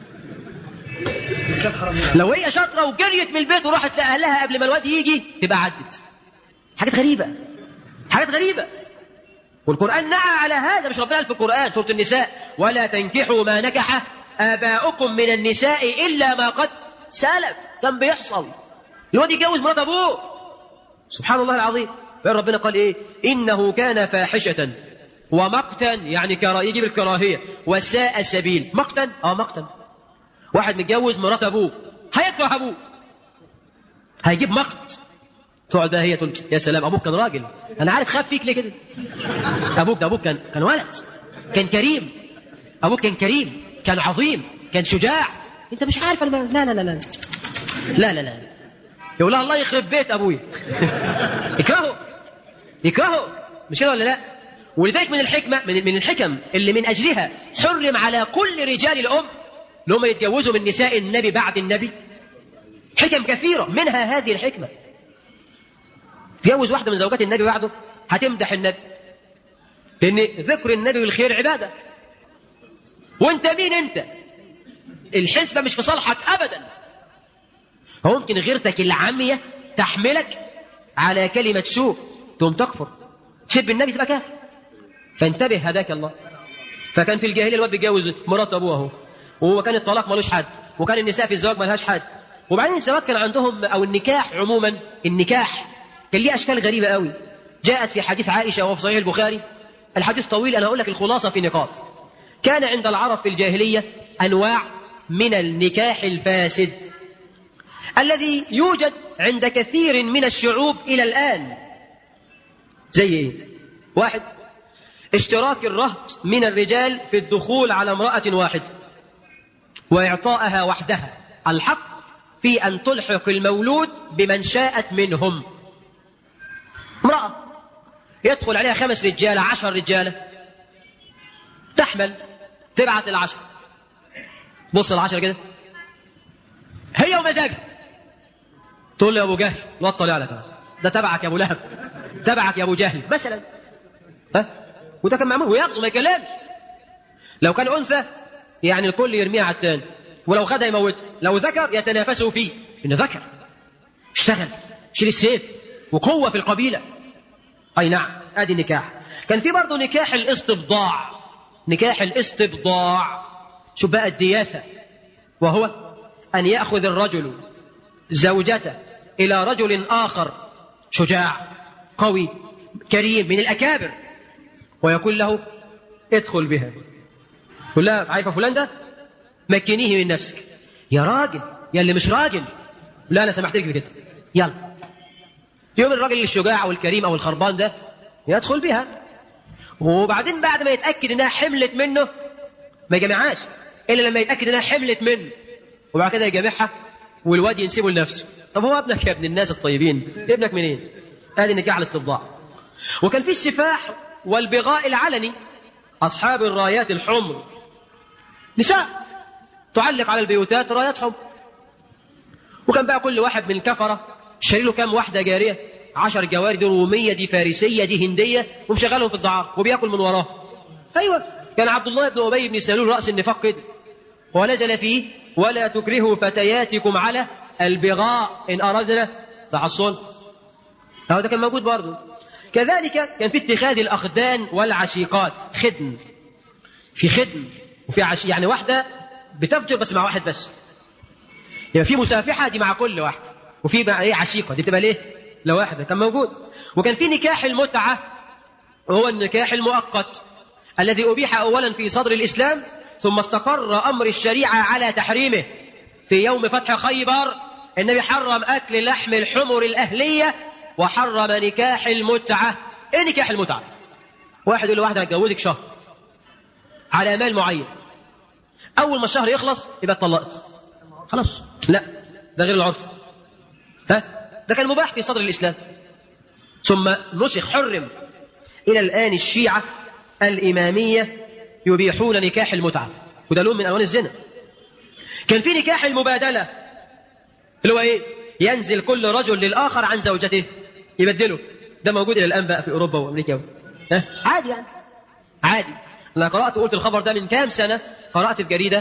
لو هي شاطرة وجريت من البيت وراحت لأهلها قبل ما الواد يجي تبقى عدت. حاجات غريبة. والقرآن نعى على هذا، مش ربنا قال في القرآن سورة النساء ولا تنكحوا ما نكح آباؤكم من النساء إلا ما قد سلف. كان بيحصل الواد يتجوز مرات أبوه، سبحان الله العظيم. ربنا قال إيه؟ إنه كان فاحشة ومقتا، يعني يجيب الكراهية، وساء السبيل. مقتا واحد متجوز مرات أبوه هيكره أبوه، هيجيب مقت. تقعد بقى هي تقول يا سلام أبوك كان راجل، أنا عارف خاف فيك ليه كده. أبوك كان ولد، كان كريم، أبوك كان كريم، كان عظيم، كان شجاع. أنت مش عارف لا يقول لها الله يخرب بيت أبوي. يكرهه، مش كده ولا لا؟ ولذلك من الحكمة من الحكم اللي من أجلها حرم على كل رجال الأم لهم يتجوزوا من نساء النبي بعد النبي. حكم كثيرة منها هذه الحكمة. تجوز واحدة من زوجات النبي بعده هتمدح النبي، لأن ذكر النبي والخير عبادة. وانت مين انت؟ الحسبة مش في صالحك أبدا. ممكن غيرتك العامية تحملك على كلمة سوء تقوم تكفر، تسب النبي تبقى كافر. فانتبه هداك الله. فكان في الجاهلية الواد بيتجوز مرات أبوه أهو، وكان الطلاق ملوش حد، وكان النساء في الزواج ملهاش حد. وبعدين الزواج كان عندهم، أو النكاح عموما، النكاح كان ليه أشكال غريبة قوي. جاءت في حديث عائشة وفي صحيح البخاري. الحديث طويل، أنا أقول لك الخلاصة في نقاط. كان عند العرب في الجاهلية أنواع من النكاح الفاسد الذي يوجد عند كثير من الشعوب إلى الآن. زي إيه؟ واحد، اشتراك الرهط من الرجال في الدخول على امرأة واحدة وإعطائها وحدها الحق في أن تلحق المولود بمن شاءت منهم. امرأة يدخل عليها 5 رجالة 10 رجالة، تحمل، تبعت ال10، بص ال10 كده هي ومزاجها، تقول له يا أبو جهل وطل عليك، ده تبعك يا أبو لهب، تبعك يا أبو جهل مثلا. وده كان معمول وياخده ما يكلمش. لو كان أنثى يعني الكل يرميها على التاني، ولو خدها يموتها، لو ذكر يتنافسوا فيه، إن ذكر اشتغل، شيل السيف، وقوة في القبيلة. أي نعم، ادي النكاح. كان في برضه نكاح الاستبضاع. نكاح الاستبضاع، شوف بقى الدياثة، وهو أن يأخذ الرجل زوجته إلى رجل آخر شجاع قوي كريم من الأكابر، ويقول له ادخل بها. يقول لها عارفة فلان ده؟ مكنيه من نفسك. يا راجل، يا اللي مش راجل، لا أنا سمحت لك بكده، يلا. يوم الراجل الشجاع أو الكريم أو الخربان ده يدخل بها، وبعدين بعد ما يتأكد إنها حملت منه ما يجمعهاش إلا لما يتأكد إنها حملت منه، وبعد كده يجمعها والواد ينسبه لنفسه. طب هو ابنك يا ابن الناس الطيبين، ابنك منين؟ هذه نكاح الاستبضاع. وكان في السفاح والبغاء العلني. أصحاب الرايات الحمر، نساء تعلق على البيوتات رايات حمر، وكان بقى كل واحد من الكفرة شاري له كام واحدة جارية، 10 جواري، دي رومية، دي فارسية، دي هندية، ومشغلهم في الدعارة وبياكل من وراه. أيوة، كان عبد الله بن أبي بن سلول رأس النفاق كده، ونزل فيه ولا تكرهوا فتياتكم على البغاء إن أردنا تحصن. هذا ده كان موجود برضه. كذلك كان في اتخاذ الأخدان والعشيقات، خدم، في خدم وفي يعني واحدة بتفجر بس مع واحد بس، يعني في مسافحة دي مع كل واحد، وفي بقى ايه عشيقة دي بتبقى ليه لواحدة، كان موجود. وكان في نكاح المتعة، وهو النكاح المؤقت الذي أبيح أولا في صدر الإسلام، ثم استقر أمر الشريعة على تحريمه. في يوم فتح خيبر النبي حرم أكل لحم الحمر الأهلية، وحرم نكاح المتعة. ايه نكاح المتعة؟ واحد يقول لواحدة هتجوزك شهر على مال معين، أول ما الشهر يخلص يبقى اتطلقت خلاص. لا، ده غير العرف. ده كان مباح في صدر الإسلام، ثم نسخ، حرم. إلى الآن الشيعة الإمامية يبيحون نكاح المتعة، وده لون من ألوان الزنا. كان في نكاح المبادلة، اللي هو إيه؟ ينزل كل رجل للآخر عن زوجته يبدله. ده موجود إلى الآن بقى في أوروبا وأمريكا. عادي يعني، عادي. أنا قرأت وقلت الخبر ده من كام سنة، قرأت في جريدة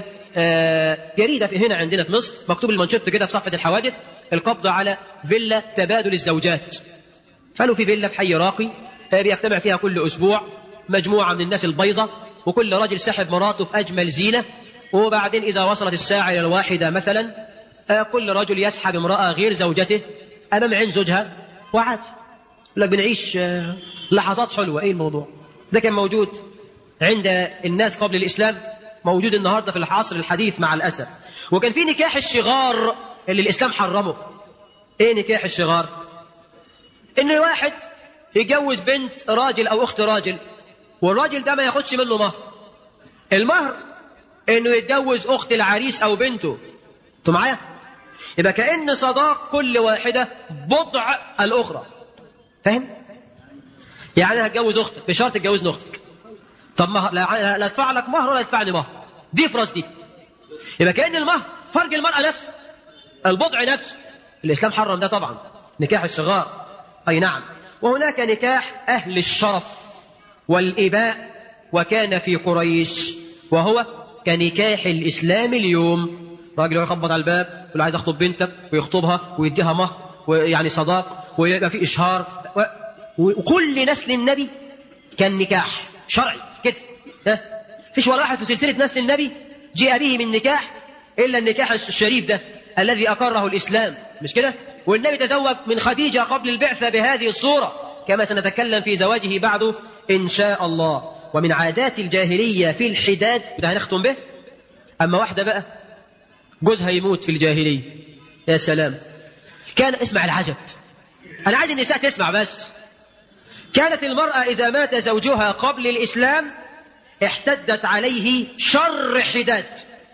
في هنا عندنا في مصر، مكتوب المانشيت كده في صفحة الحوادث: القبض على فيلا تبادل الزوجات. قالوا في فيلا في حي راقي بيجتمع فيها كل أسبوع مجموعة من الناس البيضة، وكل راجل سحب مراته في أجمل زينة، وبعدين إذا وصلت الساعة إلى 1 مثلا كل رجل يسحب امرأة غير زوجته أمام عين زوجها، وعاد لك بنعيش لحظات حلوة. إيه الموضوع؟ ده كان موجود عند الناس قبل الإسلام، موجود النهاردة في العصر الحديث مع الأسف. وكان في نكاح الشغار اللي الإسلام حرمه. إيه نكاح الشغار؟ إن واحد يجوز بنت راجل أو أخت راجل، والراجل ده ما ياخدش منه مهر. المهر إنه يتجوز أخت العريس أو بنته. أنتوا معايا؟ يبقى كأن صداق كل واحدة بضع الأخرى. فاهم؟ يعني هتجوز أختك بشرط تتجوزني أختك. طب مهر لا أدفع لك مهر ولا أدفعني مهر، دي في راس دي. يبقى كأن المهر فرج المرأة نفسه، البضع نفسه. الإسلام حرم ده طبعا، نكاح الصغار. أي نعم. وهناك نكاح أهل الشرف والإباء، وكان في قريش، وهو كنكاح الإسلام اليوم. راجل يخبط على الباب يقول عايز أخطب بنتك، ويخطبها ويديها مهر ويعني صداق، ويبقى في إشهار. وكل نسل النبي كان نكاح. شرعي كده. فيش ولا واحد في سلسلة نسل النبي جاء به من نكاح إلا النكاح الشريف ده الذي أقره الإسلام، مش كده؟ والنبي تزوج من خديجة قبل البعثة بهذه الصورة كما سنتكلم في زواجه بعده إن شاء الله. ومن عادات الجاهلية في الحداد، وده هنختم به. أما واحدة بقى جوزها يموت في الجاهلية، يا سلام، كان اسمع العجب، أنا عايز النساء تسمع بس. كانت المرأة إذا مات زوجها قبل الإسلام احتدت عليه شر حداد،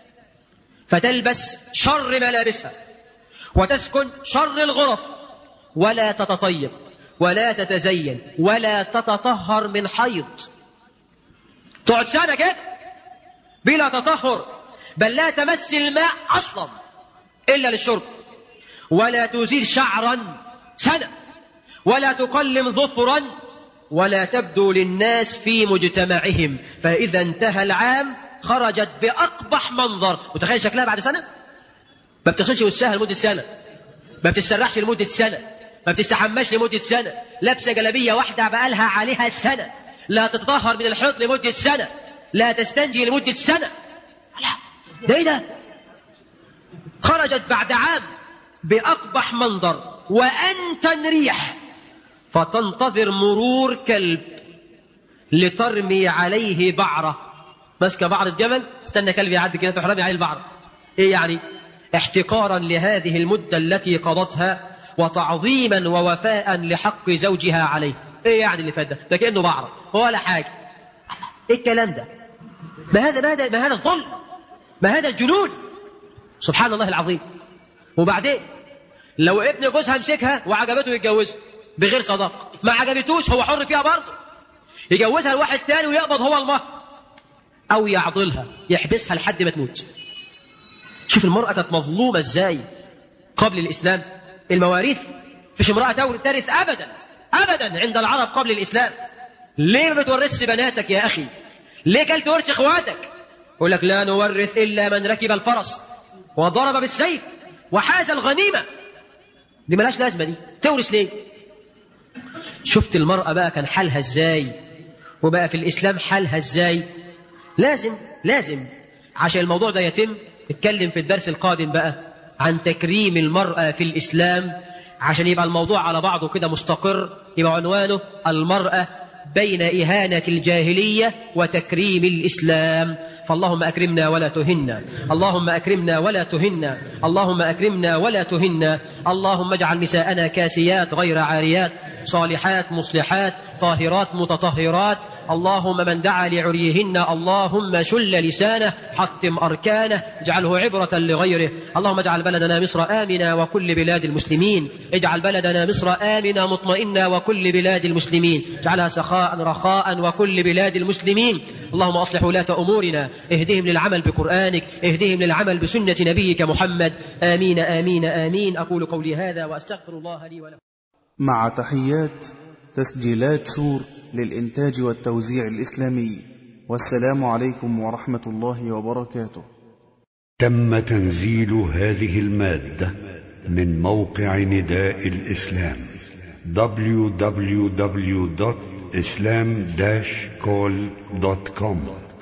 فتلبس شر ملابسها وتسكن شر الغرف، ولا تتطيب ولا تتزين ولا تتطهر من حيض. تقعد سنة كده بلا تطهر، بل لا تمس الماء أصلا إلا للشرب، ولا تزيل شعرا سنة، ولا تقلم ظفرا، ولا تبدو للناس في مجتمعهم. فإذا انتهى العام خرجت بأقبح منظر. وتخيل شكلها بعد سنة، ما بتغسلش وشها لمدة سنة، ما بتسترحش لمدة سنة، ما بتستحماش لمدة سنة، لابسة جلابية واحدة بقالها عليها سنة، لا تتطهر من الحيض لمدة سنة، لا تستنجي لمدة سنة. لا، ده ايه ده؟ خرجت بعد عام بأقبح منظر وأنتن ريح، فتنتظر مرور كلب لترمي عليه بعرة. ماسكة بعرة جمل، استنى كلب يعدي كده تحرمي عليه البعرة. ايه يعني؟ احتقارا لهذه المدة التي قضتها وتعظيما ووفاء لحق زوجها عليه. ايه يعني اللي فات ده كأنه بعرة ولا حاجة. ايه الكلام ده؟ ما هذا الظلم، ما هذا الجنون، سبحان الله العظيم. وبعدين لو ابن جوزها مسكها وعجبته يتجوزها بغير صداقة، ما عجبتوش هو حر فيها برضه، يجوزها لواحد تاني ويقبض هو المهر، او يعضلها يحبسها لحد ما تموت. شوف المرأة كانت مظلومة ازاي قبل الإسلام. المواريث فيش امرأة ترث أبدا عند العرب قبل الإسلام. ليه ما بتورثش بناتك يا أخي؟ ليه كل تورث إخواتك؟ يقول لك لا نورث إلا من ركب الفرس وضرب بالسيف وحاز الغنيمة. دي ملاش لازمة، دي تورث ليه؟ شفت المرأة بقى كان حالها ازاي، وبقى في الإسلام حالها ازاي. لازم عشان الموضوع ده يتم نتكلم في الدرس القادم بقى عن تكريم المرأة في الإسلام، عشان يبقى الموضوع على بعضه كده مستقر. يبقى عنوانه المرأة بين إهانة الجاهلية وتكريم الإسلام. فاللهم أكرمنا ولا تهنا، اللهم أكرمنا ولا تهنا، اللهم أكرمنا ولا تهنا. اللهم اجعل نساءنا كاسيات غير عاريات، صالحات مصلحات، طاهرات متطهرات. اللهم من دعا لعريهن اللهم شل لسانه، حطم أركانه، اجعله عبرة لغيره. اللهم اجعل بلدنا مصر آمنا وكل بلاد المسلمين، اجعل بلدنا مصر آمنا مطمئنا وكل بلاد المسلمين، اجعلها سخاء رخاء وكل بلاد المسلمين. اللهم أصلح ولاة أمورنا، اهدهم للعمل بقرآنك، اهدهم للعمل بسنة نبيك محمد. آمين آمين آمين. أقول قولي هذا وأستغفر الله لي ولكم. مع تحيات تسجيلات شور للإنتاج والتوزيع الإسلامي. والسلام عليكم ورحمة الله وبركاته. تم تنزيل هذه المادة من موقع نداء الإسلام www.islam-call.com